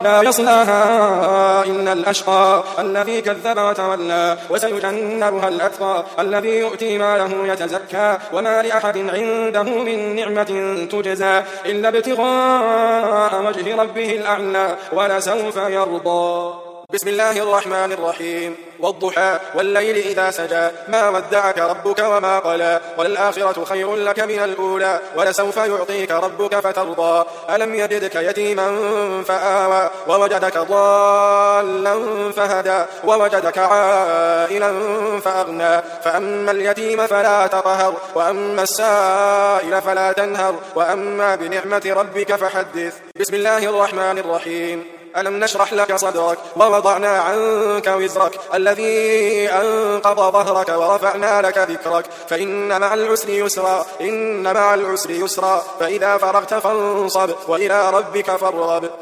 لا يصلاها إلا الأشقى الذي كذب وتولى وسيجنبها الأتقى الذي يؤتي ماله يتزكى وما لأحد عنده من نعمة تجزى إلا ابتغاء وجه ربه الأعلى ولسوف يرضى. بسم الله الرحمن الرحيم. والضحى والليل إذا سجى ما ودعك ربك وما قلى والآخرة خير لك من الأولى ولسوف يعطيك ربك فترضى. ألم يجدك يتيما فآوى ووجدك ضالا فهدى ووجدك عائلا فأغنى فأما اليتيم فلا تقهر وأما السائل فلا تنهر وأما بنعمة ربك فحدث. بسم الله الرحمن الرحيم. ألم نشرح لك صدرك ووضعنا عنك وزرك الذي أنقض ظهرك ورفعنا لك ذكرك فإن مع العسر يسرا إن مع العسر يسرا فإذا فرغت فانصب وإلى ربك فارغب.